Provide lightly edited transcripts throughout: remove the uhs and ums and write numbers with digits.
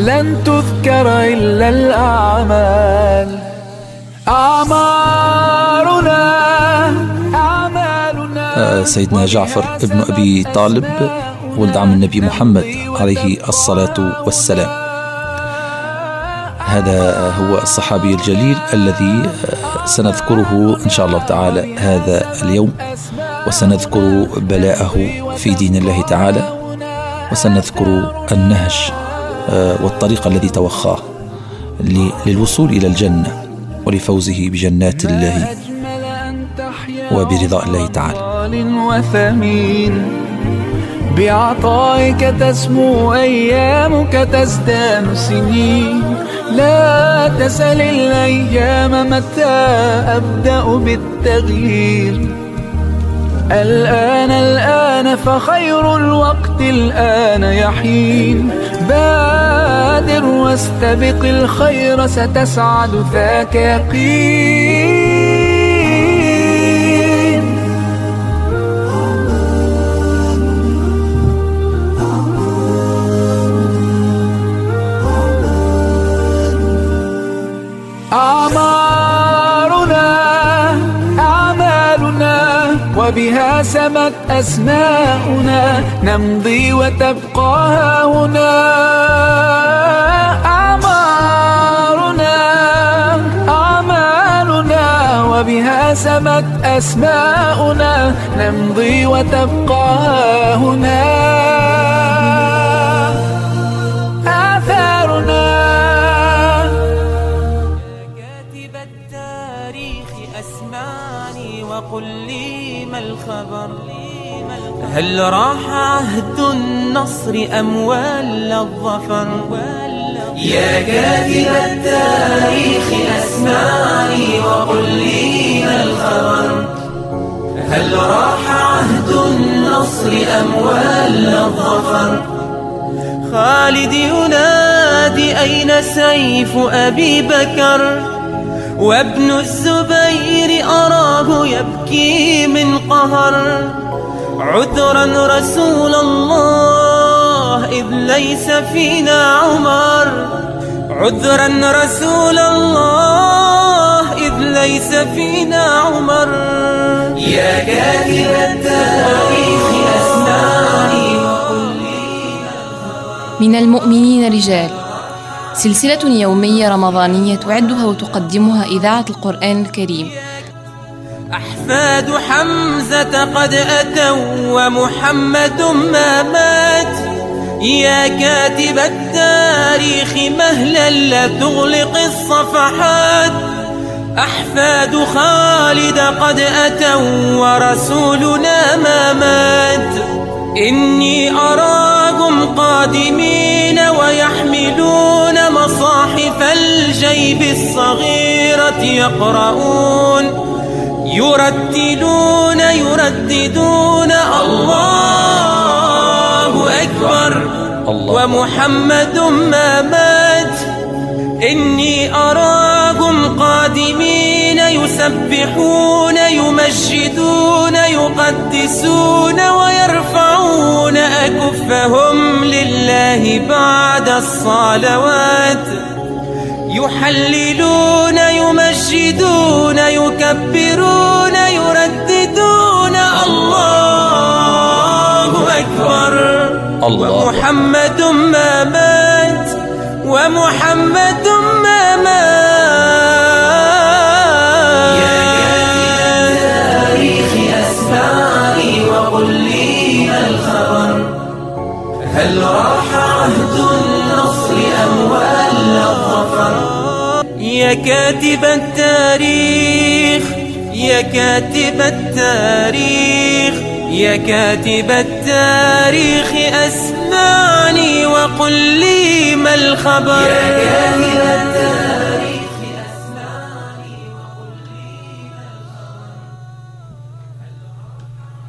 لن تذكر إلا الأعمال. أعمالنا سيدنا جعفر ابن أبي طالب ولد عم النبي محمد عليه الصلاة والسلام. هذا هو الصحابي الجليل الذي سنذكره إن شاء الله تعالى هذا اليوم، وسنذكر بلاءه في دين الله تعالى، وسنذكر النهج والطريق الذي توخاه للوصول إلى الجنة ولفوزه بجنات الله وبرضاء الله تعالى. وثمين بعطائك تسمو أيامك تزدان سنين، لا تسل الأيام متى أبدأ بالتغيير. الآن فخير الوقت الآن يحين، بادر واستبق الخير ستسعد ذاك يقين. أعمالنا وبها سمت أسماؤنا، نمضي وتبقى هنا. أعمالنا وبها سمت أسماؤنا، نمضي وتبقى هنا. آثارنا كاتب التاريخ أسمعني وقل لي ما الخبر. هل راح عهد النصر أم ولى الظفر؟ يا كاتب التاريخ أسمعني وقل لي ما الخبر. هل راح عهد النصر أم ولى الظفر؟ خالد ينادي أين سيف أبي بكر؟ وابن الزبير أراه يبكي من قهر. عذرا رسول الله إذ ليس فينا عمر. عذرا رسول الله إذ ليس فينا عمر. يا كاتب التاريخ أسمعني وقل لي. من المؤمنين رجال، سلسلة يومية رمضانية تعدها وتقدمها إذاعة القرآن الكريم. أحفاد حمزة قد أتوا ومحمد ما مات. يا كاتب التاريخ مهلا لا تغلق الصفحات. أحفاد خالد قد أتوا ورسولنا ما مات. إني أراهم قادمين ويحملون مصاحف الجيب الصغيرة يقرؤون يرتلون يرددون الله أكبر ومحمد ما مات. إني أراهم قادمين يسبحون يمجدون يقدسون ويرفعون أكفهم لله بعد الصلوات. يحللون يمجدون يكبرون يرددون الله أكبر. ومحمد ما مات ومحمد ما مات. يا كاتب التاريخ أسمعني وقل لي ما الخبر. هل راح عهد النصر أم ولى الظفر؟ يا كاتب التاريخ يا كاتب التاريخ يا كاتب التاريخ أسمعني وقل لي ما الخبر. يا كاتب التاريخ أسمعني وقل لي ما الخبر.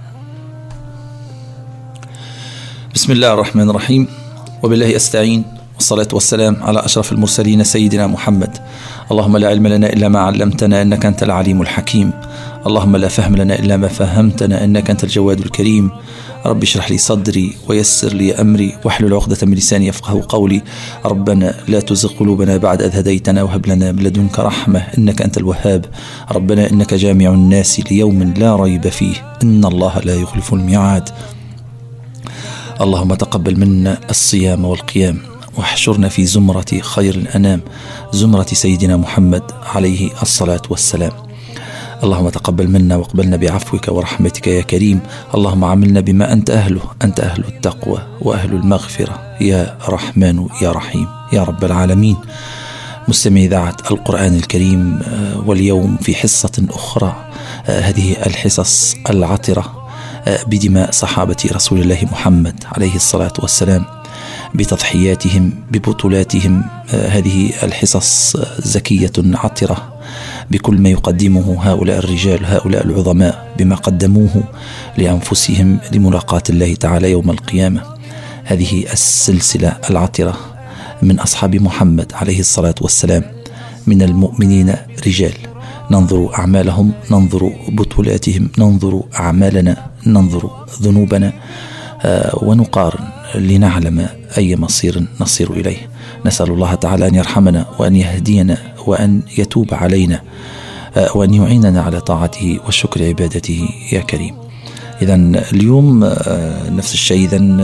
بسم الله الرحمن الرحيم، وبالله أستعين، والصلاة والسلام على أشرف المرسلين سيدنا محمد. اللهم لا علم لنا إلا ما علمتنا إنك أنت العليم الحكيم. اللهم لا فهم لنا إلا ما فهمتنا إنك أنت الجواد الكريم. رب اشرح لي صدري ويسر لي أمري واحلل عقدة من لساني يفقهوا قولي. ربنا لا تزغ قلوبنا بعد إذ هديتنا وهب لنا من لدنك رحمة إنك أنت الوهاب. ربنا إنك جامع الناس ليوم لا ريب فيه إن الله لا يخلف الميعاد. اللهم تقبل منا الصيام والقيام واحشرنا في زمرة خير الأنام، زمرة سيدنا محمد عليه الصلاة والسلام. اللهم تقبل منا واقبلنا بعفوك ورحمتك يا كريم. اللهم عاملنا بما أنت أهله، أنت أهل التقوى وأهل المغفرة يا رحمن يا رحيم يا رب العالمين. مستمعي إذاعة القرآن الكريم، واليوم في حصة أخرى، هذه الحصص العطرة بدماء صحابة رسول الله محمد عليه الصلاة والسلام، بتضحياتهم ببطولاتهم. هذه الحصص زكية عطرة بكل ما يقدمه هؤلاء الرجال، هؤلاء العظماء، بما قدموه لأنفسهم لملاقاة الله تعالى يوم القيامة. هذه السلسلة العطرة من أصحاب محمد عليه الصلاة والسلام، من المؤمنين رجال، ننظر أعمالهم، ننظر بطولاتهم، ننظر أعمالنا، ننظر ذنوبنا، ونقارن لنعلم أي مصير نصير إليه. نسأل الله تعالى أن يرحمنا وأن يهدينا وأن يتوب علينا وأن يعيننا على طاعته وشكر عبادته يا كريم. إذن اليوم نفس الشيء، إذن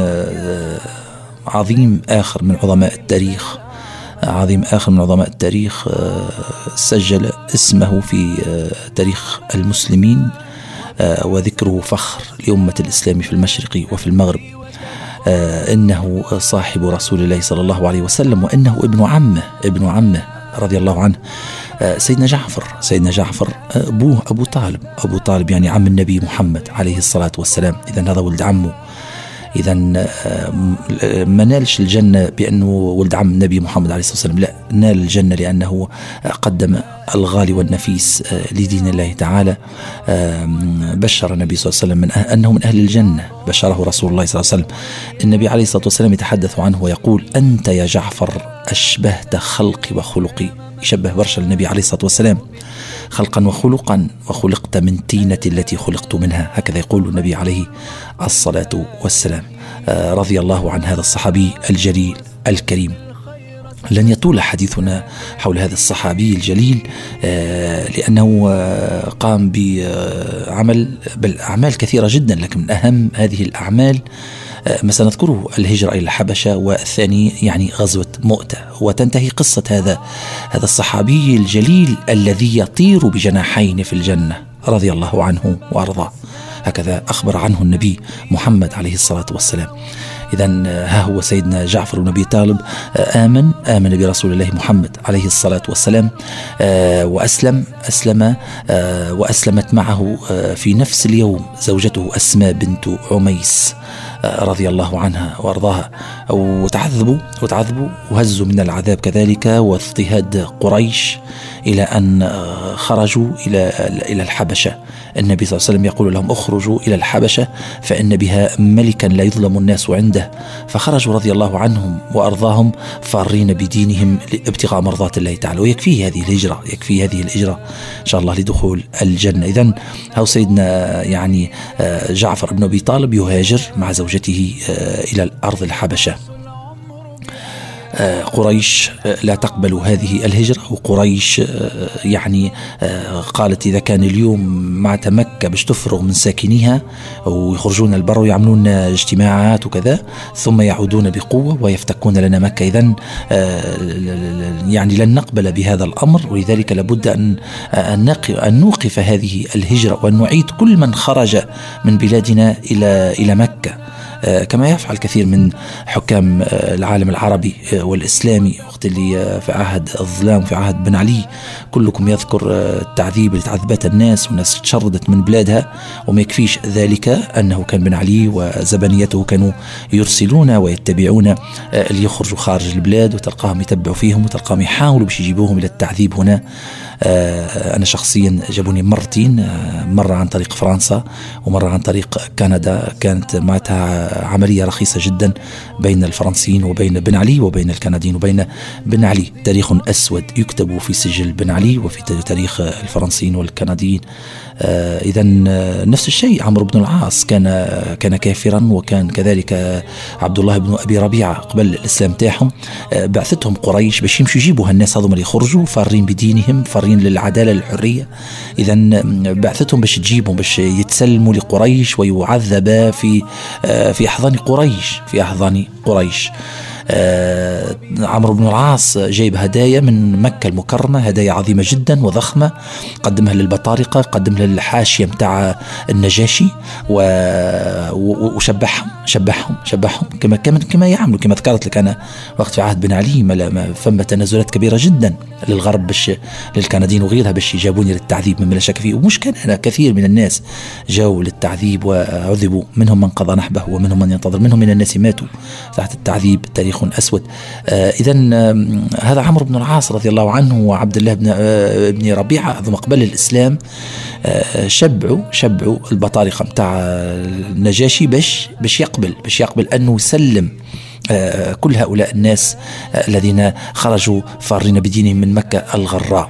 عظيم آخر من عظماء التاريخ، عظيم آخر من عظماء التاريخ سجل اسمه في تاريخ المسلمين، وذكره فخر لأمة الإسلام في المشرق وفي المغرب. إنه صاحب رسول الله صلى الله عليه وسلم، وإنه ابن عمه رضي الله عنه، سيدنا جعفر أبوه أبو طالب يعني عم النبي محمد عليه الصلاة والسلام. إذن هذا ولد عمه. إذن ما نالش الجنة بأنه ولد عم النبي محمد عليه الصلاة والسلام، لا، نال الجنة لأنه قدم الغالي والنفيس لدين الله تعالى. بشر النبي صلى الله عليه وسلم من أنه من أهل الجنة، بشره رسول الله صلى الله عليه وسلم. النبي عليه الصلاة والسلام يتحدث عنه ويقول: أنت يا جعفر أشبهت خلقي وخلقي. يشبه برشا النبي عليه الصلاة والسلام خلقا وخلقا، وخلقت من طينة التي خلقت منها، هكذا يقول النبي عليه الصلاة والسلام. رضي الله عن هذا الصحابي الجليل الكريم. لن يطول حديثنا حول هذا الصحابي الجليل، لأنه قام بأعمال كثيرة جدا، لكن من أهم هذه الأعمال ما سنذكره الهجرة إلى الحبشة، والثاني يعني غزوة مؤتة. وتنتهي قصة هذا الصحابي الجليل الذي يطير بجناحين في الجنة رضي الله عنه وأرضاه، هكذا أخبر عنه النبي محمد عليه الصلاة والسلام. إذن ها هو سيدنا جعفر بن أبي طالب آمن برسول الله محمد عليه الصلاة والسلام، وأسلمت معه في نفس اليوم زوجته أسماء بنت عميس رضي الله عنها وارضاها. وتعذبوا وهزوا من العذاب كذلك واضطهاد قريش إلى أن خرجوا إلى الحبشة. النبي صلى الله عليه وسلم يقول لهم: اخرجوا إلى الحبشة فإن بها ملكا لا يظلم الناس عنده. فخرجوا رضي الله عنهم وأرضاهم فارين بدينهم لابتغاء مرضات الله تعالى. ويكفي هذه الهجرة إن شاء الله لدخول الجنة. إذن هو سيدنا يعني جعفر بن أبي طالب يهاجر مع زوجته إلى الأرض الحبشة. قريش لا تقبل هذه الهجرة، وقريش يعني قالت إذا كان اليوم مع مكة باش تفرغ من ساكنيها ويخرجون البر ويعملون اجتماعات وكذا، ثم يعودون بقوة ويفتكون لنا مكة، إذن يعني لن نقبل بهذا الأمر. ولذلك لابد أن نوقف هذه الهجرة وأن نعيد كل من خرج من بلادنا إلى مكة، كما يفعل كثير من حكام العالم العربي والإسلامي وقت اللي في عهد الظلام في عهد بن علي. كلكم يذكر التعذيب اللي تعذبت الناس والناس تشردت من بلادها، وما يكفيش ذلك أنه كان بن علي وزبنيته كانوا يرسلون ويتبعون اللي يخرجوا خارج البلاد، وتلقاهم يتبعوا فيهم وتلقاهم يحاولوا باش يجيبوهم إلى التعذيب هنا. أنا شخصيا جابوني مرتين، مرة عن طريق فرنسا ومرة عن طريق كندا، كانت معناتها عملية رخيصة جدا بين الفرنسيين وبين بن علي وبين الكنديين وبين بن علي. تاريخ أسود يكتب في سجل بن علي وفي تاريخ الفرنسيين والكنديين. إذا نفس الشيء عمرو بن العاص كان كافرا، وكان كذلك عبد الله بن أبي ربيعة قبل الإسلام تاعهم بعثتهم قريش باش يمشوا يجيبوا هالناس هذوما اللي يخرجوا فارين بدينهم، فارين للعدالة للحرية. إذا بعثتهم باش تجيبهم باش يتسلموا لقريش ويعذبا في أحضان قريش. عمرو بن العاص جايب هدايا من مكة المكرمة، هدايا عظيمة جدا وضخمة، قدمها للبطارقة، قدمها للحاشية متاع النجاشي، وشبعهم كما يعملوا. كما ذكرت لك أنا وقت في عهد بن علي فما تنازلات كبيرة جدا للغرب باش للكنديين وغيرها باش يجابوني للتعذيب مما لا شك فيه. ومش كان هنا كثير من الناس جاوا للتعذيب وعذبوا، منهم من قضى نحبه ومنهم من ينتظر، منهم من الناس ماتوا تحت التعذيب. تاريخ أسود. إذا هذا عمرو بن العاص رضي الله عنه وعبد الله بن ربيعة ثم قبل الإسلام شبعوا البطارقة متاع النجاشي باش يقبل أنه يسلم كل هؤلاء الناس الذين خرجوا فارين بدينهم من مكة الغراء.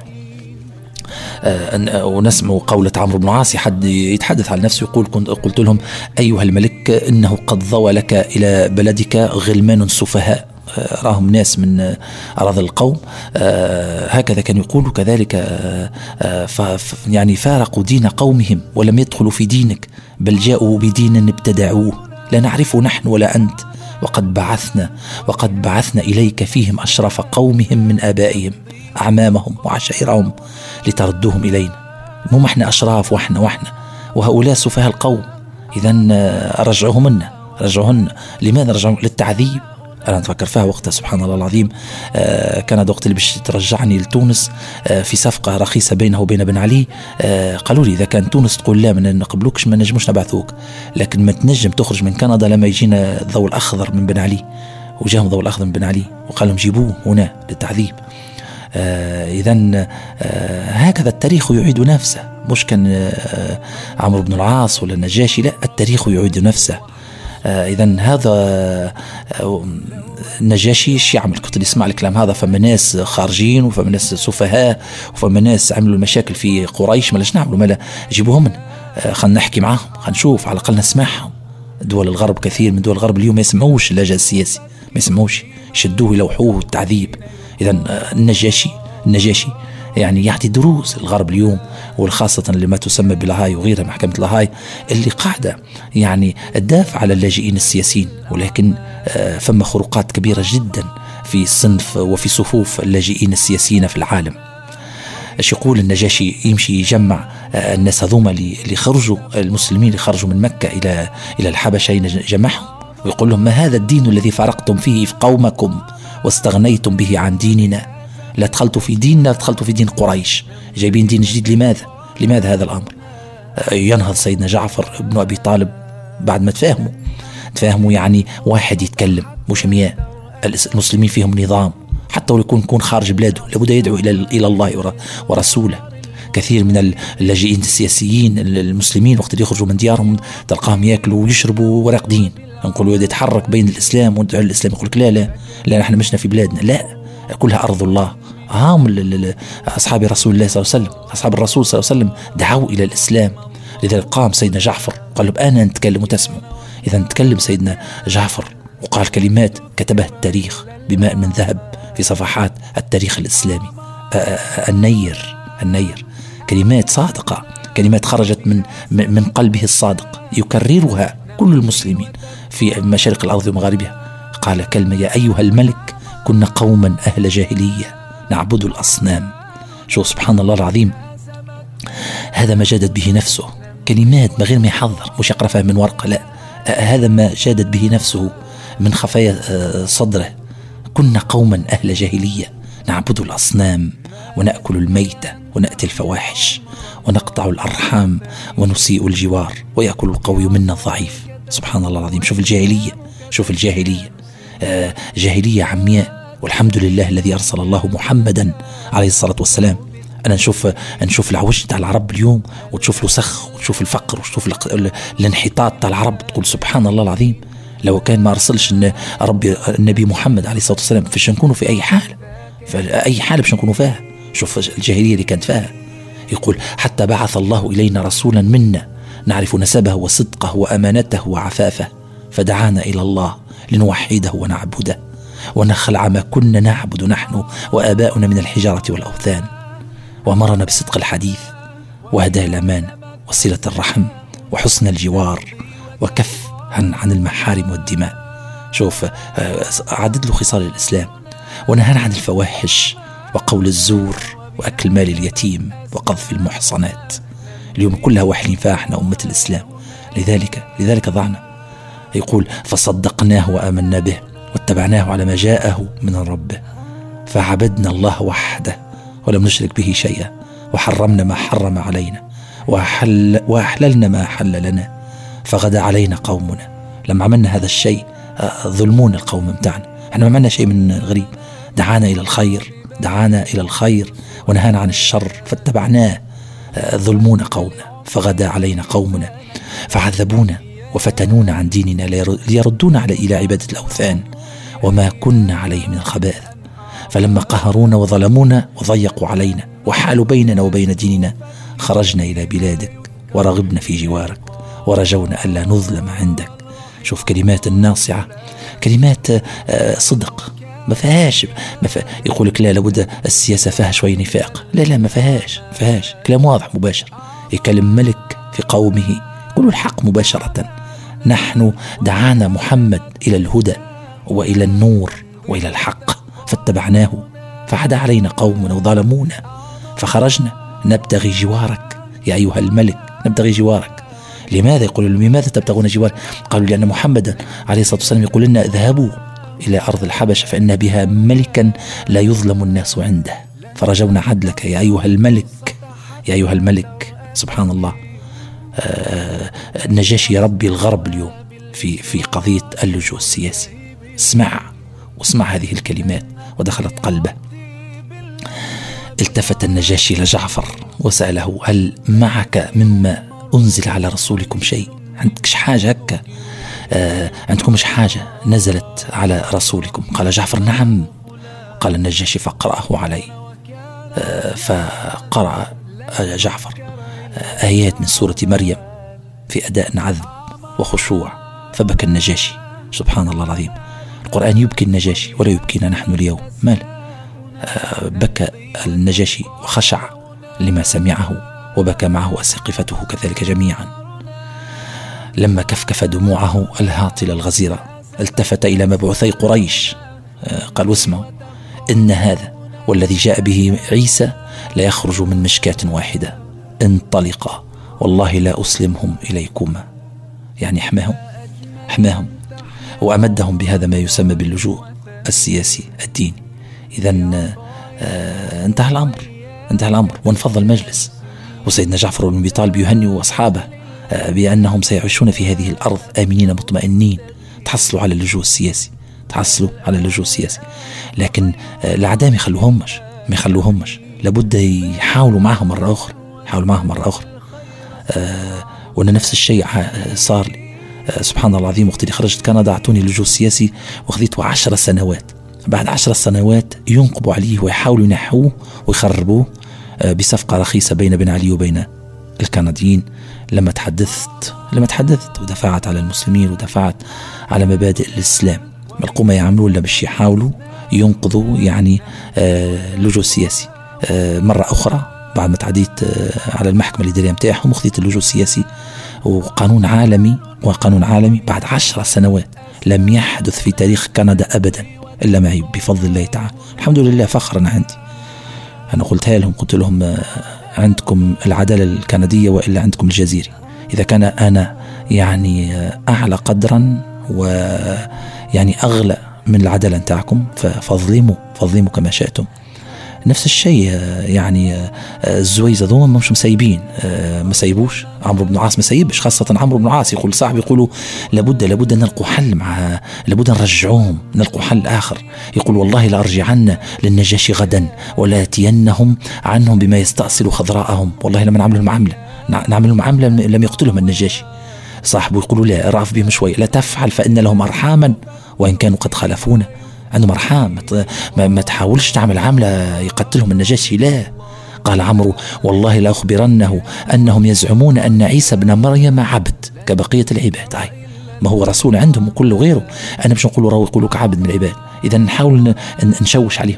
ونسمع قولة عمرو بن العاص يتحدث عن نفسه يقول: قلت لهم أيها الملك إنه قد ضوى لك إلى بلدك غلمان سفهاء، راهم ناس من أراضي القوم هكذا كان يقول كذلك، يعني فارقوا دين قومهم ولم يدخلوا في دينك، بل جاءوا بدين ابتدعوه لا نعرفه نحن ولا أنت، وقد بعثنا إليك فيهم أشرف قومهم من آبائهم أعمامهم وعشائرهم لتردوهم إلينا. مو احنا أشراف واحنا وهؤلاء سفهاء القوم. إذا رجعوهن. لماذا رجعوا؟ للتعذيب. أنا أتفكر فيها وقتها سبحان الله العظيم، كان وقت اللي باش ترجعني لتونس في صفقة رخيصة بينه وبين بن علي. قالوا لي إذا كان تونس تقول لا ما نقبلوكش ما نجموش نبعثوك، لكن ما تنجم تخرج من كندا لما يجينا الضوء الأخضر من بن علي. وجاهم ضوء الأخضر من بن علي وقال لهم جيبوه هنا للتعذيب. إذن هكذا التاريخ يعيد نفسه، مش كان عمرو بن العاص ولا النجاشي، لا، التاريخ يعيد نفسه. إذن هذا النجاشي ايش يعمل؟ كنت يسمع الكلام هذا، فما ناس خارجين وفما ناس سفهاء وفما ناس عملوا المشاكل في قريش، مالاش نعملوا؟ مالا جيبوهم من خلينا نحكي معاهم، خلينا نشوف على الأقل نسمعهم. دول الغرب كثير من دول الغرب اليوم ما يسمعوش اللجأ السياسي، ما يسمعوش، يشدوه يلوحوه التعذيب. إذن النجاشي يعني يعطي دروس الغرب اليوم، والخاصة اللي ما تسمى بلاهاي وغيرها، محكمة لاهاي اللي قاعدة يعني تدافع على اللاجئين السياسيين، ولكن فما خروقات كبيرة جدا في صنف وفي صفوف اللاجئين السياسيين في العالم. ايش يقول النجاشي؟ يمشي يجمع الناس هذوما اللي خرجوا، المسلمين اللي خرجوا من مكة إلى الحبشة، يجمعهم ويقول لهم: ما هذا الدين الذي فرقتم فيه في قومكم واستغنيتم به عن ديننا؟ لا دخلتوا في ديننا، دخلتوا في دين قريش، جايبين دين جديد. لماذا هذا الأمر؟ ينهض سيدنا جعفر بن أبي طالب بعد ما تفاهموا يعني واحد يتكلم مش 100. المسلمين فيهم نظام، حتى ولو يكون خارج بلاده لابد يدعو إلى الله ورسوله. كثير من اللاجئين السياسيين المسلمين وقت اللي يخرجوا من ديارهم تلقاهم يأكلوا ويشربوا وراقدين. نقولوا يتحرك بين الإسلام وندعو الإسلام، يقول لك لا نحن مشنا في بلادنا، لا، كلها أرض الله. هم أصحاب رسول الله صلى الله عليه وسلم، أصحاب الرسول صلى الله عليه وسلم دعوا إلى الإسلام. لذلك قام سيدنا جعفر قال له: أنا نتكلم وتسمع. إذا نتكلم سيدنا جعفر وقال كلمات كتبها التاريخ بماء من ذهب في صفحات التاريخ الإسلامي. النير كلمات صادقة، كلمات خرجت من قلبه الصادق، يكررها كل المسلمين في مشارق الأرض ومغاربها. قال كلمة: يا أيها الملك، كنا قوما أهل جاهلية نعبد الأصنام. شو سبحان الله العظيم، هذا ما جادت به نفسه، كلمات من غير ما يحضر، مش يقرأ فيها من ورقة، لا، هذا ما جادت به نفسه من خفايا صدره. كنا قوما أهل جاهلية نعبد الأصنام ونأكل الميتة ونأتي الفواحش ونقطع الأرحام ونسيء الجوار ويأكل القوي منا الضعيف. سبحان الله العظيم. شوف الجاهلية، جاهلية عمياء، والحمد لله الذي أرسل الله محمدا عليه الصلاة والسلام. أنا نشوف العوج تاع العرب اليوم، وتشوف الوسخ وتشوف الفقر وتشوف الانحطاط تاع العرب، تقول سبحان الله العظيم. لو كان ما أرسلش ربي النبي محمد عليه الصلاة والسلام فاش نكونوا في أي حال، فأي حال باش نكونوا فيها. شوف الجاهلية اللي كانت فيها. يقول حتى بعث الله إلينا رسولا منا نعرف نسبه وصدقه وأمانته وعفافه، فدعانا إلى الله لنوحده ونعبده ونخلع ما كنا نعبد نحن وآباؤنا من الحجارة والأوثان، وأمرنا بصدق الحديث وهداء الأمانة وصلة الرحم وحسن الجوار وكف عن المحارم والدماء. شوف عدد له خصال الإسلام، ونهانا عن الفواحش وقول الزور وأكل مال اليتيم وقذف المحصنات. اليوم كلها واحلين فيها احنا أمة الإسلام. لذلك ضعنا. يقول فصدقناه وآمنا به واتبعناه على ما جاءه من ربه، فعبدنا الله وحده ولم نشرك به شيئا، وحرمنا ما حرم علينا وأحللنا ما أحل لنا، فغدا علينا قومنا. لما عملنا هذا الشيء ظلمون القوم متاعنا، احنا ما عملنا شيء من غريب. دعانا إلى الخير ونهانا عن الشر فاتبعناه. ظلمون قومنا فغدا علينا قومنا، فعذبونا وفتنونا عن ديننا ليردونا إلى عبادة الأوثان وما كنا عليه من الخبائث. فلما قهرونا وظلمونا وضيقوا علينا وحالوا بيننا وبين ديننا، خرجنا إلى بلادك ورغبنا في جوارك ورجونا ألا نظلم عندك. شوف كلمات الناصعة، كلمات صدق، ما فيهاش يقول لك لا لابد السياسة فيها شوي نفاق. لا ما فيهاش كلام واضح مباشر. يكلم ملك في قومه يقول الحق مباشرة. نحن دعانا محمد إلى الهدى وإلى النور وإلى الحق فاتبعناه، فعدا علينا قومنا وظلمونا فخرجنا نبتغي جوارك يا أيها الملك، نبتغي جوارك. لماذا؟ يقول لماذا تبتغون جوارك؟ قالوا لأن محمدا عليه الصلاة والسلام يقول لنا اذهبوا إلى أرض الحبشة فإن بها ملكا لا يظلم الناس عنده، فرجونا عدلك يا أيها الملك. سبحان الله. النجاشي يربي الغرب اليوم في قضية اللجوء السياسي. اسمع هذه الكلمات ودخلت قلبه. التفت النجاشي لجعفر وسأله هل معك مما أنزل على رسولكم شيء؟ عندكش حاجة هكا؟ عندكمش حاجة نزلت على رسولكم؟ قال جعفر نعم. قال النجاشي فقرأه علي. فقرأ جعفر آيات من سورة مريم في أداء عذب وخشوع، فبكى النجاشي. سبحان الله العظيم. القرآن يبكي النجاشي ولا يبكينا نحن اليوم. مال بكى النجاشي وخشع لما سمعه، وبكى معه أسقفته كذلك جميعا. لما كفكف دموعه الهاطلة الغزيرة التفت إلى مبعوثي قريش قال واسمعوا إن هذا والذي جاء به عيسى لا يخرج من مشكاة واحدة، انطلقا والله لا أسلمهم إليكما. يعني حماهم وأمدهم بهذا ما يسمى باللجوء السياسي الديني. إذن انتهى الأمر وانفض المجلس، وسيدنا جعفر بن أبي طالب يهنئ أصحابه بأنهم سيعيشون في هذه الأرض آمنين مطمئنين. تحصلوا على اللجوء السياسي. لكن الأعداء ما يخلوهمش، لابد يحاولوا معهم مرة أخرى. وأن نفس الشيء صار لي. سبحان الله العظيم. وقت اللي خرجت كندا أعطوني اللجوء السياسي وخذيته 10 سنوات. بعد 10 سنوات ينقبوا عليه ويحاولوا ينحوه ويخربوه بصفقة رخيصة بين بن علي وبين الكنديين. لما تحدثت ودفعت على المسلمين ودفعت على مبادئ الإسلام، ملقومة يعملون باش يحاولوا ينقذوا يعني اللجوء السياسي. مرة أخرى بعد ما تعديت على المحكمة الإدارية متاعهم وخذيت اللجوء السياسي وقانون عالمي بعد 10 سنوات لم يحدث في تاريخ كندا أبدا إلا معي بفضل الله تعالى. الحمد لله فخرا عندي. أنا قلت لهم عندكم العدالة الكندية وإلا عندكم الجزيري. إذا كان أنا يعني أعلى قدرا ويعني أغلى من العدالة نتاعكم فظلموا كما شئتم. نفس الشيء يعني الزويزة ذوما مش مسيبين، ما سيبوش. عمرو بن العاص ما سيبش، خاصة عمرو بن العاص يقول صاحب يقولوا لابد نلقوا حل مع، لابد نرجعوهم، نلقوا حل آخر. يقول والله لأرجعن للنجاشي غدا ولا أتينهم عنهم بما يستأصل خضراءهم. والله لما نعمل المعاملة لم يقتلهم النجاشي. صاحبه يقولوا لا ارأف بهم شوي، لا تفعل فإن لهم أرحاما وإن كانوا قد خلفونا. عندهم أرحام، ما تحاولش تعمل عملة يقتلهم النجاشي. لا، قال عمرو والله لا أخبرنه أنهم يزعمون أن عيسى بن مريم عبد كبقية العباد. ما هو رسول عندهم وكل غيره، أنا مش نقول راهو يقولوا كعبد من العباد. إذا نحاول نشوش عليهم.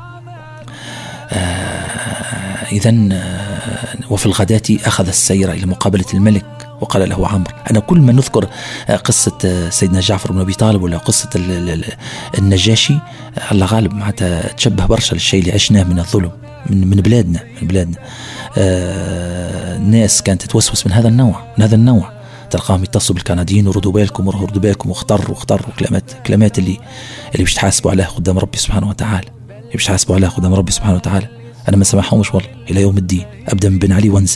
إذن وفي الغداة أخذ السير إلى مقابلة الملك وقال له عمرو. أنا كل ما نذكر قصة سيدنا جعفر بن أبي طالب ولا قصة النجاشي، الله غالب معناتها تشبه برشا للشيء اللي عشناه من الظلم من بلادنا. الناس كانت تتوسوس من هذا النوع. تلقاهم يتصلوا بالكنديين وردوا بالكم واختاروا كلمات اللي باش تحاسبوا عليها قدام ربي سبحانه وتعالى. أنا ما سمحهمش والله إلى يوم الدين، أبدأ من بن علي وانزل.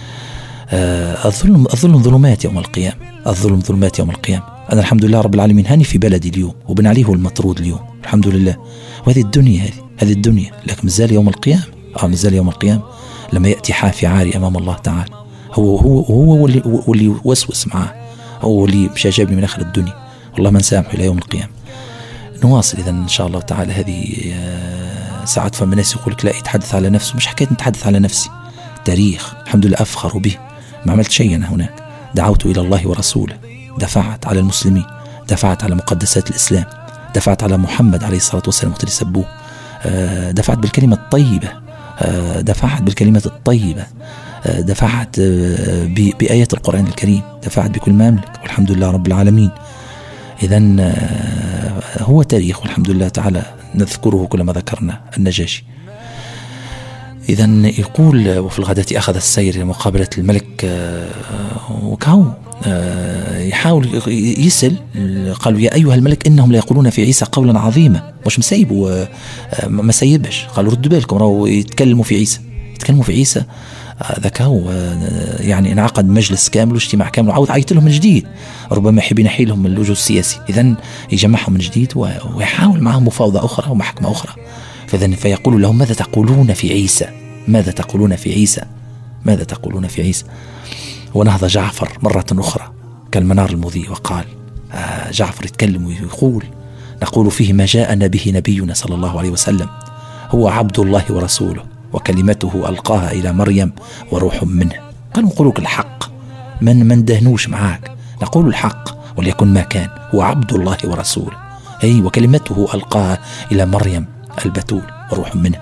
الظلم ظلمات يوم القيامة. أنا الحمد لله رب العالمين هاني في بلدي اليوم، وبن علي هو المطرود اليوم الحمد لله. وهذه الدنيا هذه الدنيا، لكن مازال يوم القيامة لما يأتي حافي عاري أمام الله تعالى. هو اللي يوسوس معاه، هو اللي مش جابني من آخر الدنيا. والله ما نسامحه إلى يوم القيامة. نواصل إذا إن شاء الله تعالى. هذه ساعات فما ناس يقول لك لا يتحدث على نفسه، مش حكاية نتحدث على نفسي. تاريخ الحمد لله أفخر به، ما عملت شيء أنا هناك. دعوت إلى الله ورسوله، دفعت على المسلمين، دفعت على مقدسات الإسلام، دفعت على محمد عليه الصلاة والسلام وقت اللي سبوه، دفعت بالكلمة الطيبة، دفعت بآيات القرآن الكريم، دفعت بكل ما أملك والحمد لله رب العالمين. إذن هو تاريخ والحمد لله تعالى نذكره كلما ذكرنا النجاشي. إذن يقول وفي الغداة أخذ السير لمقابلة الملك، وكهو يحاول يسأل. قالوا يا أيها الملك إنهم لا يقولون في عيسى قولا عظيما. مش مسيب ما سيبش. قالوا ردوا بالكم راهو يتكلموا في عيسى. ذاك هو يعني انعقد مجلس كامل واجتماع كامل وعاود عيط لهم من جديد، ربما يحب ينحي لهم من اللجوء السياسي. إذن يجمعهم من جديد ويحاول معهم مفاوضة أخرى ومحكمة أخرى. فيقول لهم ماذا تقولون في عيسى؟ ونهض جعفر مرة أخرى كالمنار المضيء وقال، جعفر يتكلم ويقول نقول فيه ما جاءنا به نبينا صلى الله عليه وسلم، هو عبد الله ورسوله وكلمته ألقاها إلى مريم وروح منه. قالوا نقولك الحق، من دهنوش معاك، نقول الحق وليكن ما كان، هو عبد الله ورسوله وكلمته ألقاها إلى مريم البتول وروح منه.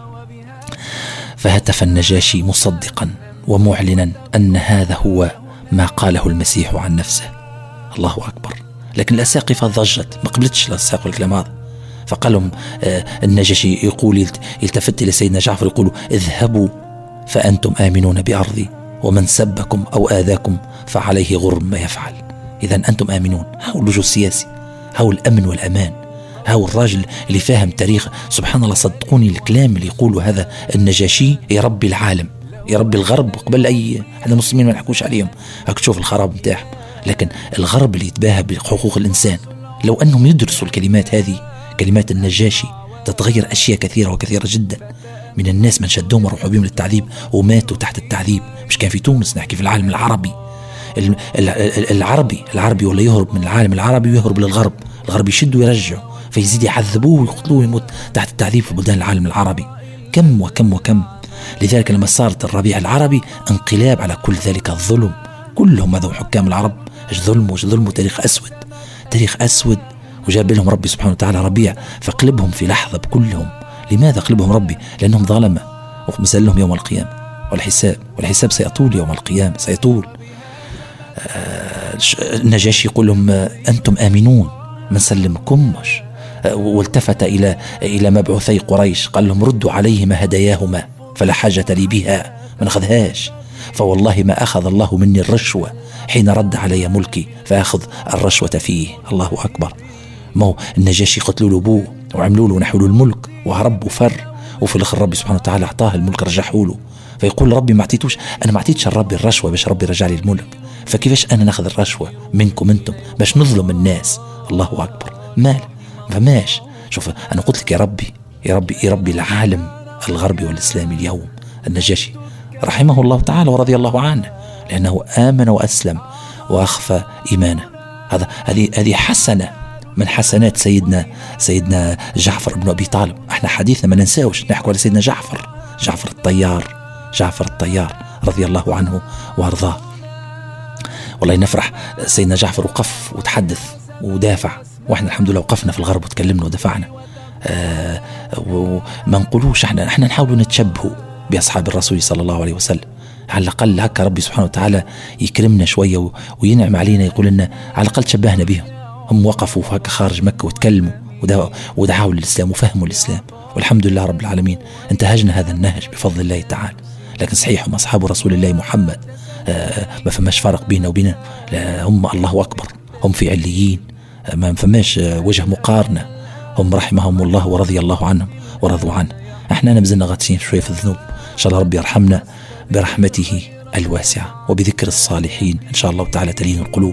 فهتف النجاشي مصدقا ومعلنا أن هذا هو ما قاله المسيح عن نفسه. الله أكبر. لكن الأساقفة ضجت، ما قبلتش الأساقفة الكلام هذا. فقال لهم النجاشي يقول، يلتفت إلى سيدنا جعفر يقول اذهبوا فأنتم آمنون بأرضي، ومن سبكم أو آذاكم فعليه غرم ما يفعل. إذن أنتم آمنون. هاو اللجوء السياسي، هاو الأمن والأمان، هاو الراجل اللي فاهم تاريخ. سبحان الله، صدقوني الكلام اللي يقوله هذا النجاشي يربي العالم، يربي الغرب قبل أي احنا المسلمين ما نحكوش عليهم. هاك تشوف الخراب متاعهم، لكن الغرب اللي يتباهى بحقوق الإنسان لو أنهم يدرسوا الكلمات هذه، كلمات النجاشي، تتغير أشياء كثيرة وكثيرة جدا. من الناس من شدوهم وروحوا بهم للتعذيب وماتوا تحت التعذيب. مش كان في تونس، نحكي في العالم العربي. العربي ولا يهرب من العالم العربي ويهرب للغرب، الغرب يشدوا ويرجعوا، فيزيد يعذبوه ويقتلوه ويموت تحت التعذيب في بلدان العالم العربي. كم وكم وكم. لذلك لما صارت الربيع العربي انقلاب على كل ذلك الظلم. كلهم هذو حكام العرب ايش ظلموا تاريخ أسود وجاب لهم ربي سبحانه وتعالى ربيع، فقلبهم في لحظة بكلهم. لماذا قلبهم ربي؟ لأنهم ظلمة، ومثل لهم يوم القيامة والحساب سيطول يوم القيامة، سيطول. النجاشي يقول لهم أنتم آمنون، من سلمكمش. والتفت إلى مبعوثي قريش قال لهم ردوا عليهما هداياهما فلا حاجة لي بها، ما نأخذهاش، فوالله ما أخذ الله مني الرشوة حين رد علي ملكي فأخذ الرشوة فيه. الله أكبر. ما هو النجاشي قتلوا له أبوه وعملوا له ونحوا له الملك وهرب وفر، وفي الآخر ربي سبحانه وتعالى أعطاه الملك رجعه له. فيقول ربي ما أعطيتوش، أنا ما أعطيتش ربي الرشوة باش ربي رجع لي الملك، فكيفاش أنا ناخذ الرشوة منكم أنتم باش نظلم الناس؟ الله أكبر. مال فماش. شوف أنا قلت لك يا ربي العالم الغربي والإسلامي اليوم. النجاشي رحمه الله تعالى ورضي الله عنه، لأنه آمن وأسلم وأخفى إيمانه. هذه حسنة من حسنات سيدنا جعفر بن أبي طالب. احنا حديثنا ما ننساوش نحكي على سيدنا جعفر الطيار رضي الله عنه وارضاه. والله نفرح سيدنا جعفر وقف وتحدث ودافع، واحنا الحمد لله وقفنا في الغرب وتكلمنا ودفعنا. وما نقولوش احنا نحاول نتشبهوا بأصحاب الرسول صلى الله عليه وسلم. على الأقل هكا ربي سبحانه وتعالى يكرمنا شوية وينعم علينا، يقول لنا على الأقل تشبهنا بهم. هم وقفوا هكا خارج مكة وتكلموا ودعوا للإسلام وفهموا الإسلام، والحمد لله رب العالمين انتهجنا هذا النهج بفضل الله تعالى. لكن صحيح هم أصحاب رسول الله محمد، ما فماش فرق بيننا وبينه، هم الله أكبر، هم في عليين، ما فماش وجه مقارنة. هم رحمهم الله ورضي الله عنهم ورضوا عنه. احنا نبزلنا غاتشين شوية في الذنوب، إن شاء الله ربي يرحمنا برحمته الواسعة، وبذكر الصالحين إن شاء الله تعالى تلين القلوب.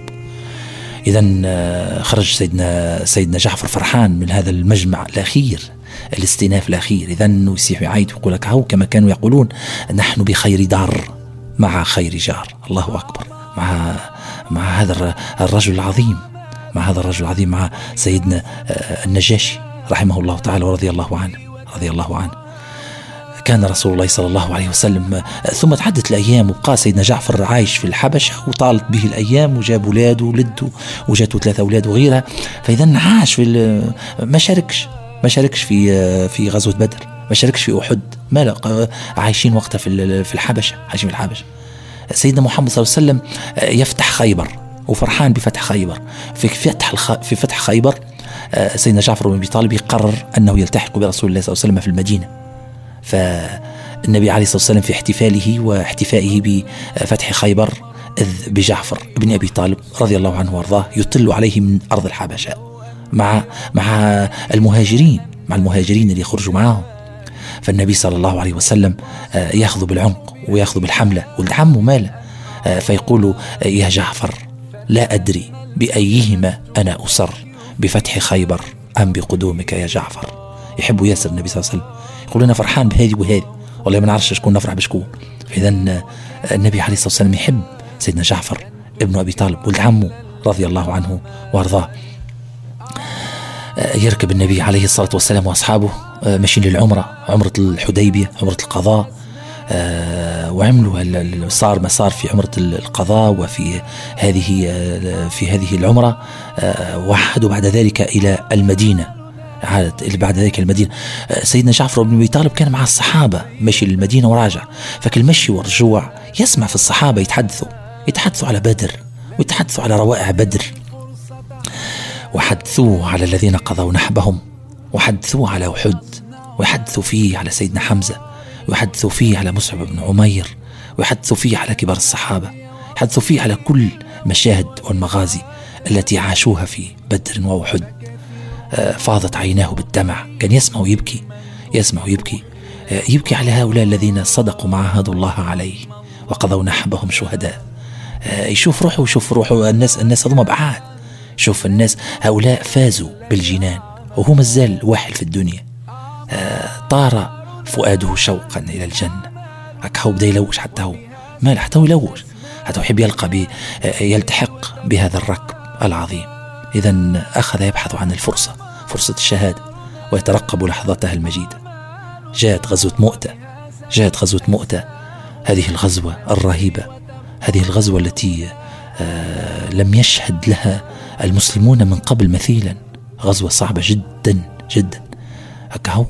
إذن خرج سيدنا جعفر فرحان من هذا المجمع الأخير، الاستئناف الأخير. إذن يسيح يعيد ويقول لك هو كما كانوا يقولون نحن بخير دار مع خير جار. الله أكبر. مع هذا الرجل العظيم، مع سيدنا النجاشي رحمه الله تعالى ورضي الله عنه. كان رسول الله صلى الله عليه وسلم ثم تعدت الأيام وبقى سيدنا جعفر عايش في الحبشة، وطالت به الأيام وجاب أولاده ولده وجاته 3 أولاد وغيرها. فإذا عاش ما شاركش في غزوة بدر، ما شاركش في أحد، عايشين وقتها في الحبشة. سيدنا محمد صلى الله عليه وسلم يفتح خيبر وفرحان بفتح خيبر. في فتح خيبر سيدنا جعفر بن أبي طالب يقرر أنه يلتحق برسول الله صلى الله عليه وسلم في المدينة. فالنبي عليه الصلاة والسلام في احتفاله واحتفائه بفتح خيبر إذ بجعفر بن أبي طالب رضي الله عنه وارضاه يطل عليه من أرض الحبشة مع المهاجرين اللي يخرجوا معهم. فالنبي صلى الله عليه وسلم يأخذ بالعنق ويأخذ بالحملة والعم ماله، فيقول يا جعفر لا أدري بأيهما أنا أسر، بفتح خيبر أم بقدومك يا جعفر. يحب ياسر النبي صلى الله عليه وسلم، يقول لنا فرحان بهذه وهذه، والله ما نعرفش شكون نفرح بشكون. إذا النبي عليه الصلاة والسلام يحب سيدنا جعفر ابن أبي طالب ولد عمه رضي الله عنه وارضاه. يركب النبي عليه الصلاة والسلام وأصحابه ماشيين للعمرة، عمرة الحديبية، عمرة القضاء، وعملوا مسار في عمرة القضاء وفي هذه العمرة، وعادوا بعد ذلك إلى المدينة. سيدنا جعفر بن أبي طالب كان مع الصحابة ماشي للمدينة وراجع، فكل المشي والرجوع يسمع في الصحابة يتحدثوا على بدر، ويتحدثوا على روائع بدر، وحدثوه على الذين قضوا نحبهم، وحدثوه على أحد، ويحدثوا فيه على سيدنا حمزة، ويحدثوا فيه على مصعب بن عمير، ويحدثوا فيه على كبار الصحابة، يحدثوا فيه على كل مشاهد والمغازي التي عاشوها في بدر وأحد. فاضت عيناه بالدمع، كان يسمع ويبكي يبكي على هؤلاء الذين صدقوا ما عاهدوا الله عليه وقضوا نحبهم شهداء. يشوف روحه الناس هذوما بعاد، شوف الناس هؤلاء فازوا بالجنان وهو مازال واحد في الدنيا. طار فؤاده شوقا إلى الجنة. هو بدا يلوش، حتى هو يلوش، حتى هو يحب يلتحق بهذا الركب العظيم. إذن أخذ يبحث عن فرصة الشهادة، ويترقب لحظتها المجيدة. جاءت غزوة مؤتة، هذه الغزوة الرهيبة، هذه الغزوة التي لم يشهد لها المسلمون من قبل مثيلا، غزوة صعبة جدا جدا. هكذا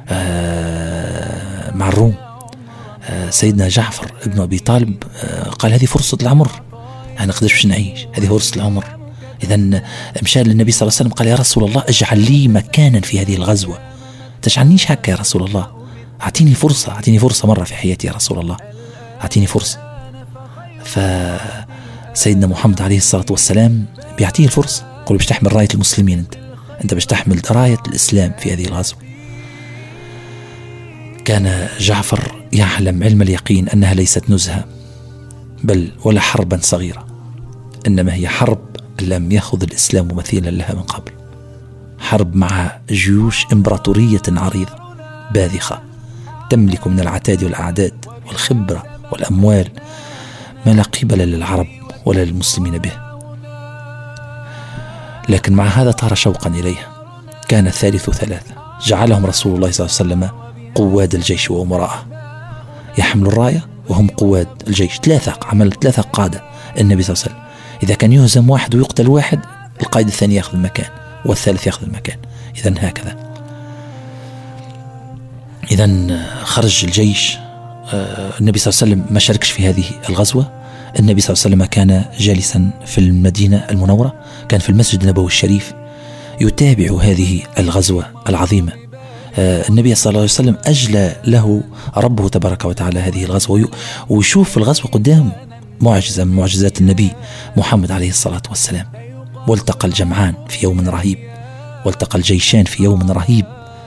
مع الروم. سيدنا جعفر ابن أبي طالب قال هذه فرصة العمر، أنا قدرش باش نعيش، هذه فرصة العمر. إذن مشى للنبي صلى الله عليه وسلم قال يا رسول الله اجعل لي مكانا في هذه الغزوة، تجعلنيش هكا يا رسول الله، أعطيني فرصة مرة في حياتي يا رسول الله، أعطيني فرصة. فسيدنا محمد عليه الصلاة والسلام بيعطيه الفرصة، يقول باش تحمل راية المسلمين، أنت باش تحمل راية الإسلام في هذه الغزوة. كان جعفر يعلم علم اليقين أنها ليست نزهة بل ولا حربا صغيرة، إنما هي حرب لم يأخذ الإسلام مثيلا لها من قبل، حرب مع جيوش إمبراطورية عريضة باذخة تملك من العتاد والأعداد والخبرة والأموال ما لا قبل للعرب ولا للمسلمين به. لكن مع هذا طار شوقا إليها. كان الثالث ثلاثة، جعلهم رسول الله صلى الله عليه وسلم قواد الجيش وأمراءه، يحمل الراية وهم قواد الجيش. عمل ثلاثة قادة النبي صلى الله عليه وسلم. إذا كان يهزم واحد ويقتل واحد، القائد الثاني يأخذ المكان والثالث يأخذ المكان. إذن هكذا. إذن خرج الجيش. النبي صلى الله عليه وسلم ما شاركش في هذه الغزوة. النبي صلى الله عليه وسلم كان جالسا في المدينة المنورة، كان في المسجد النبوي الشريف يتابع هذه الغزوة العظيمة. النبي صلى الله عليه وسلم أجلى له ربه تبارك وتعالى هذه الغزوة، ويشوف الغزوة قدامه معجزة من معجزات النبي محمد عليه الصلاة والسلام. والتقى الجمعان في يوم رهيب، والتقى الجيشان في يوم رهيب.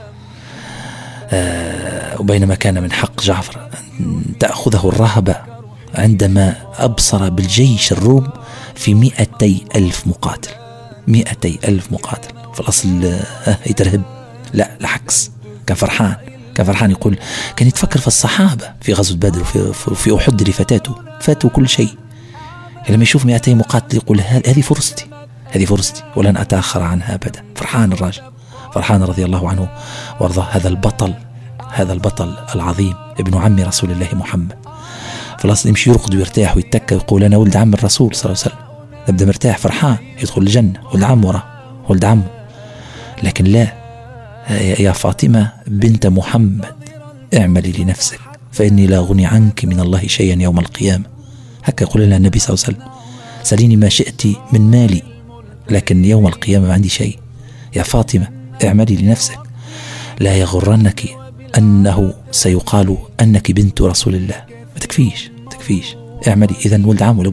وبينما كان من حق جعفر أن تأخذه الرهبة عندما أبصر بالجيش الروم في 200,000 مقاتل. 200,000 مقاتل في الأصل يترهب، لا العكس، كان فرحان يقول، كان يتفكر في الصحابة في غزوة بدر وفي أحد اللي فاتوا كل شيء. لما يشوف 200 مقاتل يقول هذه فرصتي ولن أتأخر عنها أبدا. فرحان الراجل، فرحان رضي الله عنه وارضاه. هذا البطل العظيم ابن عم رسول الله محمد. في الأصل يمشي يرقد ويرتاح ويتكى ويقول أنا ولد عم الرسول صلى الله عليه وسلم، نبدأ مرتاح فرحان يدخل الجنة، ولد عم وراه ولد عمه. لكن لا، يا فاطمة بنت محمد اعملي لنفسك فإني لا أغني عنك من الله شيئا يوم القيامة. هكا يقول لها النبي صلى الله عليه وسلم، سليني ما شئت من مالي لكن يوم القيامة ما عندي شيء. يا فاطمة اعملي لنفسك، لا يغرنك أنه سيقال أنك بنت رسول الله. ما تكفيش اعملي. إذن ولد عمه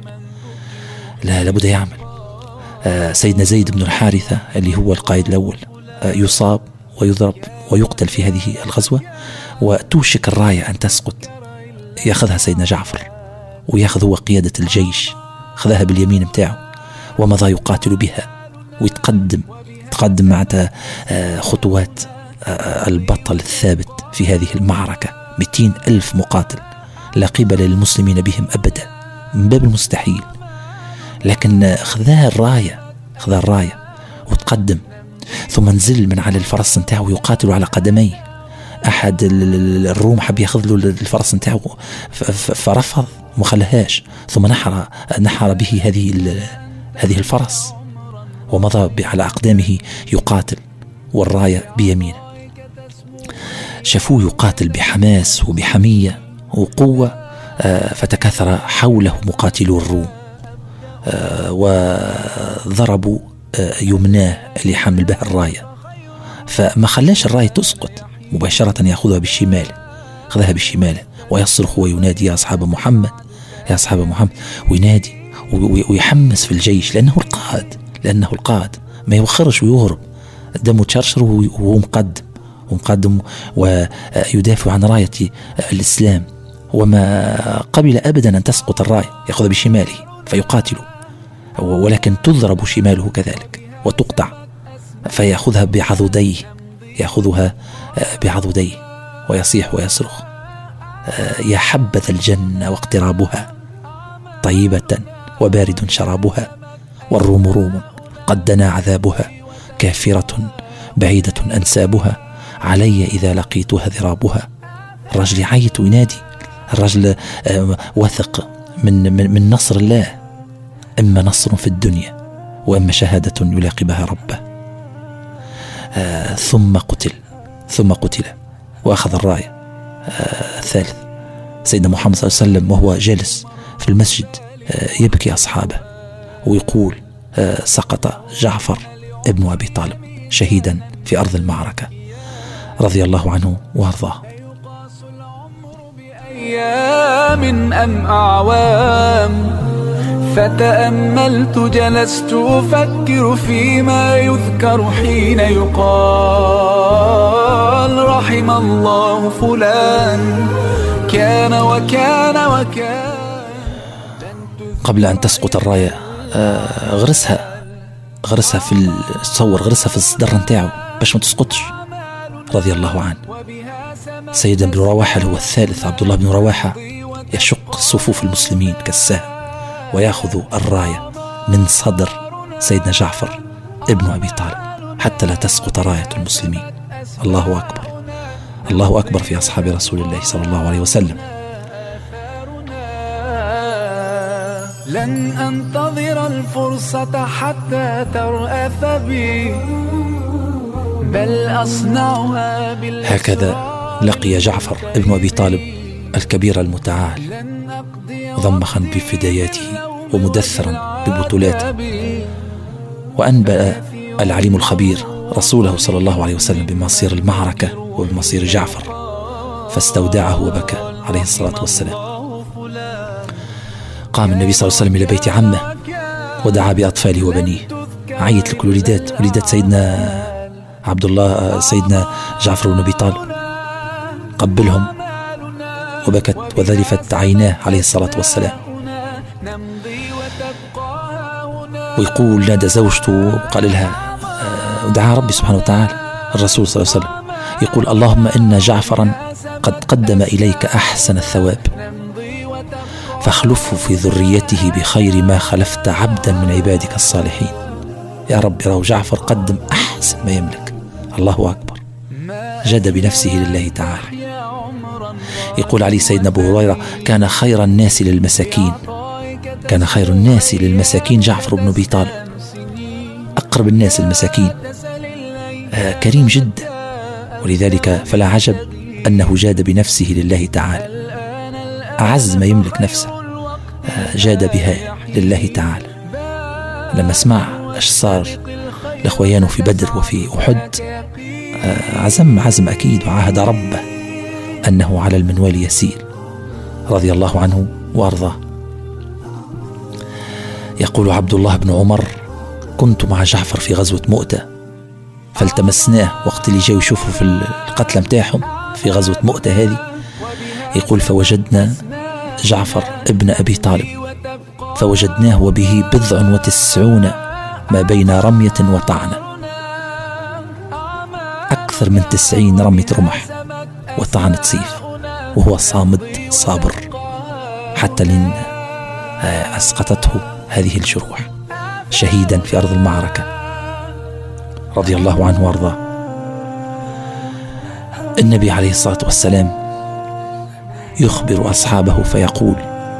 لابد يعمل. سيدنا زيد بن الحارثة اللي هو القائد الأول يصاب ويضرب ويقتل في هذه الغزوة، وتوشك الراية أن تسقط. يأخذها سيدنا جعفر ويأخذ هو قيادة الجيش، أخذها باليمين متاعه ومضى يقاتل بها ويتقدم مع خطوات البطل الثابت في هذه المعركة. 200,000 مقاتل لا قبل للمسلمين بهم أبدا، من باب المستحيل. لكن أخذها الراية وتقدم، ثم نزل من على الفرس نتاعه يقاتل على قدميه. أحد الروم حب ياخذ له الفرس نتاعه فرفض وما خلاهاش، ثم نحر به هذه الفرس ومضى على أقدامه يقاتل والراية بيمينه. شافوه يقاتل بحماس وبحمية وقوة، فتكاثر حوله مقاتلو الروم وضربوا يمناه اللي حمل به الراية، فما خلاش الراية تسقط مباشرة، يأخذها بالشمال، أخذها بالشمال ويصرخ وينادي يا أصحاب محمد يا أصحاب محمد، وينادي ويحمس في الجيش لأنه القائد ما يوخرش ويهرب، دمه تشرشر وهو مقدم ويدافع عن راية الإسلام، وما قبل أبدا أن تسقط الراية، يأخذها بشماله فيقاتل، ولكن تضرب شماله كذلك وتقطع، فيأخذها بعضديه ويصيح ويصرخ يا حبذا الجنة واقترابها طيبة وبارد شرابها، والروم روم قد دنا عذابها، كافرة بعيدة أنسابها، علي إذا لقيتها ذرابها. الرجل يعيط وينادي، الرجل وثق من نصر الله، إما نصر في الدنيا وإما شهادة يلاقي بها ربه. ثم قتل وأخذ الراية الثالث سيدنا محمد صلى الله عليه وسلم وهو جالس في المسجد يبكي أصحابه ويقول سقط جعفر ابن أبي طالب شهيدا في أرض المعركة رضي الله عنه وارضاه. أيام أم أعوام فتأملت جلست أفكر فيما يذكر حين يقال رحم الله فلان كان وكان وكان. قبل أن تسقط الراية غرسها في الصور، غرسها في الصدر نتاعه باش ما تسقطش رضي الله عنه. سيدنا بن رواحة هو الثالث، عبد الله بن رواحة يشق صفوف المسلمين كالسهم ويأخذ الراية من صدر سيدنا جعفر ابن أبي طالب حتى لا تسقط راية المسلمين. الله أكبر، الله أكبر في أصحاب رسول الله صلى الله عليه وسلم. لن أنتظر الفرصة حتى ترأف بي، بل أصنعها هكذا لقي جعفر ابن أبي طالب الكبير المتعال، ضمخا بفداياته ومدثرا ببطولاته، وأنبأ العليم الخبير رسوله صلى الله عليه وسلم بمصير المعركة وبمصير جعفر، فاستودعه وبكى عليه الصلاة والسلام. قام النبي صلى الله عليه وسلم إلى بيت عمه ودعا بأطفاله وبنيه، عيت لكل وليدات سيدنا عبد الله، سيدنا جعفر بن أبي طالب، قبلهم وبكت وذرفت عيناه عليه الصلاة والسلام. ويقول نادى زوجته وقال لها، ودعا ربي سبحانه وتعالى الرسول صلى الله عليه وسلم، يقول اللهم إن جعفرا قد قدم إليك أحسن الثواب، فاخلفه في ذريته بخير ما خلفت عبدا من عبادك الصالحين. يا رب، راو جعفر قدم أحسن ما يملك. الله أكبر، جاد بنفسه لله تعالى. يقول علي سيدنا أبو هريرة كان خير الناس للمساكين، كان خير الناس للمساكين جعفر بن أبي طالب، أقرب الناس المساكين، كريم جدا. ولذلك فلا عجب أنه جاد بنفسه لله تعالى، أعز ما يملك نفسه جاد بها لله تعالى. لما اسمع ايش صار لأخويانه في بدر وفي أحد، عزم أكيد وعاهد ربه أنه على المنوال يسير، رضي الله عنه وأرضاه. يقول عبد الله بن عمر كنت مع جعفر في غزوة مؤتة، فالتمسناه وقت اللي جاوا يشوفوا في القتلى متاعهم في غزوة مؤتة هذه. يقول فوجدنا جعفر ابن أبي طالب، فوجدناه وبه 90 ما بين رمية وطعنة، أكثر من 90 رمية رمح وطعنة سيف، وهو صامد صابر حتى لين أسقطته هذه الجروح، شهيدا في أرض المعركة، رضي الله عنه وارضاه. النبي عليه الصلاة والسلام يخبر أصحابه فيقول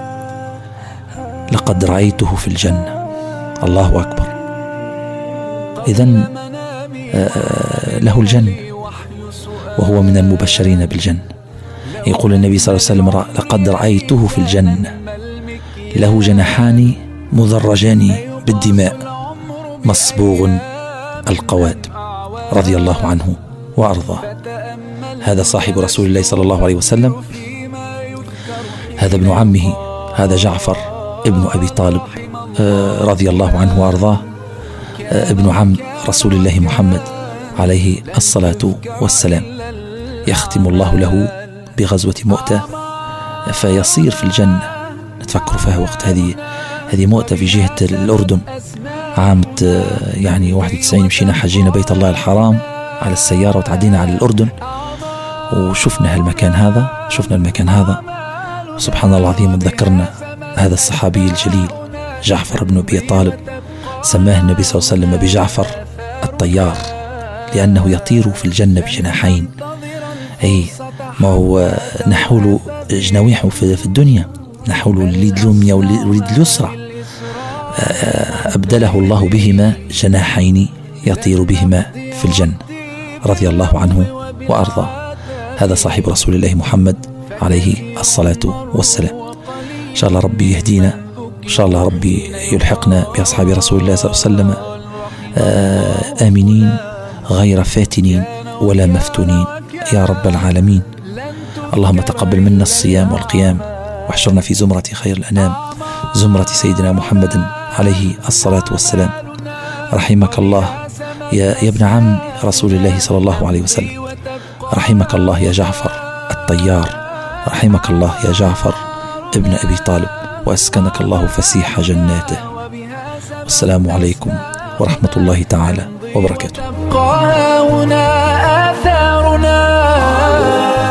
لقد رأيته في الجنة. الله أكبر، إذن له الجنة وهو من المبشرين بالجنة. يقول النبي صلى الله عليه وسلم لقد رأيته في الجنة له جناحان مدرجان بالدماء مصبوغ القواد، رضي الله عنه وأرضاه. هذا صاحب رسول الله صلى الله عليه وسلم، هذا ابن عمه، هذا جعفر ابن أبي طالب رضي الله عنه وأرضاه، ابن عم رسول الله محمد عليه الصلاة والسلام. يختم الله له بغزوة مؤتة فيصير في الجنة. نتفكر فيها وقت هذه مؤتة في جهة الأردن، عام يعني 91 مشينا حجينا بيت الله الحرام على السيارة وتعدينا على الأردن وشفنا المكان هذا. سبحان الله العظيم، تذكرنا هذا الصحابي الجليل جعفر بن أبي طالب، سماه النبي صلى الله عليه وسلم بجعفر الطيار، لأنه يطير في الجنة بجناحين. أي ما هو نحول جناويحه في الدنيا، نحول اليد اليمنى واليد اليسرى، أبدله الله بهما جناحين يطير بهما في الجنة، رضي الله عنه وأرضاه. هذا صاحب رسول الله محمد عليه الصلاة والسلام. إن شاء الله ربي يهدينا، إن شاء الله ربي يلحقنا بأصحاب رسول الله صلى الله عليه وسلم آمنين غير فاتنين ولا مفتونين يا رب العالمين. اللهم تقبل منا الصيام والقيام، واحشرنا في زمرة خير الأنام، زمرة سيدنا محمد عليه الصلاة والسلام. رحمك الله يا ابن عم رسول الله صلى الله عليه وسلم، رحمك الله يا جعفر الطيار، رحمك الله يا جعفر ابن أبي طالب، وأسكنك الله فسيح جناته. والسلام عليكم ورحمة الله تعالى وبركاته. هنا آثارنا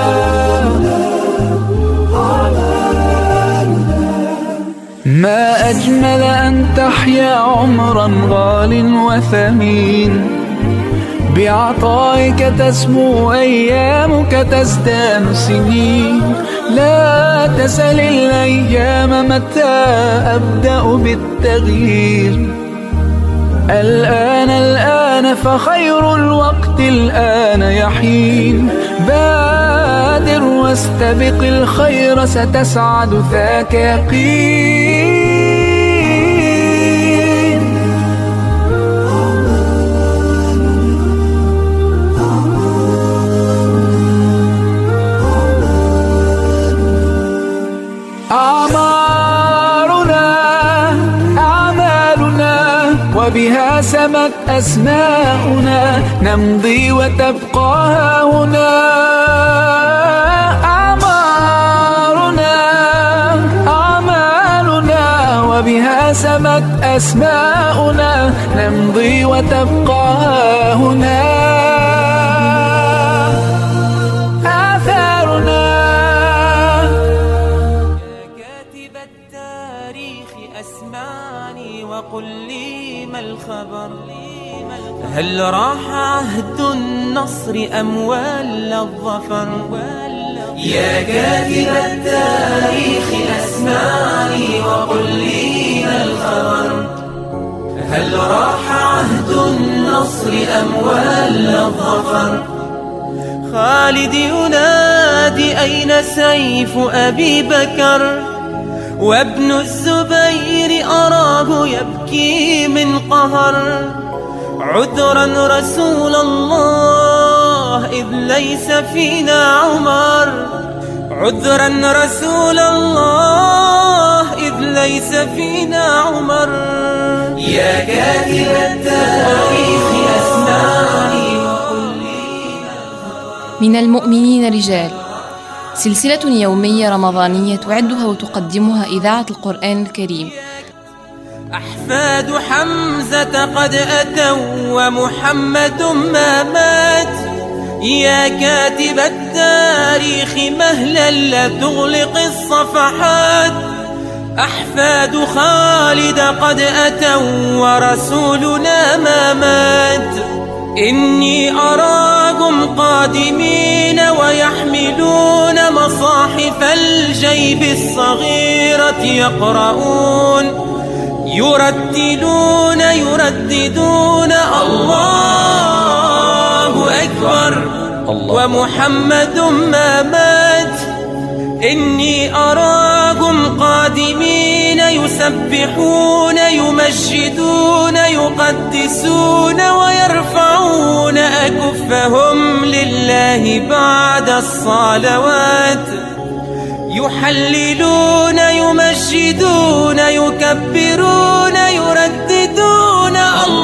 ما أجمل أن تحيا عمرا غال وثمين، بعطائك تسمو أيامك تزدان سنين. لا تسل الأيام متى أبدأ بالتغيير، الآن فخير الوقت الآن يحين. بادر واستبق الخير ستسعد ذاك يقين. وبها سمت أسماؤنا، نمضي وتبقى هنا. أعمالنا وبها سمت أسماؤنا، نمضي وتبقى هنا. آثارنا كاتب التاريخ أسمعني وقل لي ما الخبر. هل راح عهد النصر أم ولى الظفر؟ يا كاتب التاريخ أسمعني وقل لي ما الخبر. هل راح عهد النصر أم ولى الظفر؟ خالد ينادي أين سيف أبي بكر؟ وابن الزبير أراه يبكي من قهر. عذرا رسول الله إذ ليس فينا عمر. عذرا رسول الله إذ ليس فينا عمر. يا كاتب التاريخ أسمعني وقل لي. من المؤمنين رجال، سلسلة يومية رمضانية تعدها وتقدمها إذاعة القرآن الكريم. أحفاد حمزة قد أتوا ومحمد ما مات. يا كاتب التاريخ مهلا لا تغلق الصفحات. أحفاد خالد قد أتوا ورسولنا ما مات. إني أراكم قادمين ويحملون مصاحف الجيب الصغيرة يقرؤون يرتلون يرددون الله أكبر ومحمد ما مات. إني أراكم قادمين يسبحون يمجدون يقدسون ويرفعون أكفهم لله بعد الصلوات. يحللون يمجدون يكبرون يرددون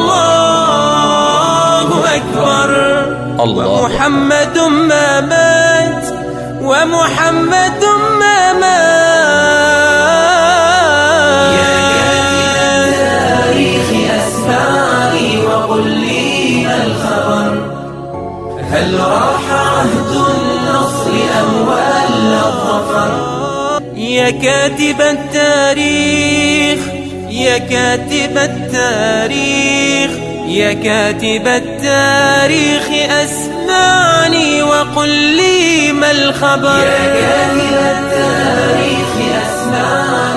الله أكبر. ومحمد ما مات ومحمد ما مات. يا كاتب التاريخ أسمعني وقل لي ما الخبر. هل راح عهد النصر أم ولى الظفر؟ يا كاتب التاريخ يا كاتب التاريخ يا كاتب التاريخ أسمعني وقل لي ما الخبر. يا كاتب التاريخ أسمعني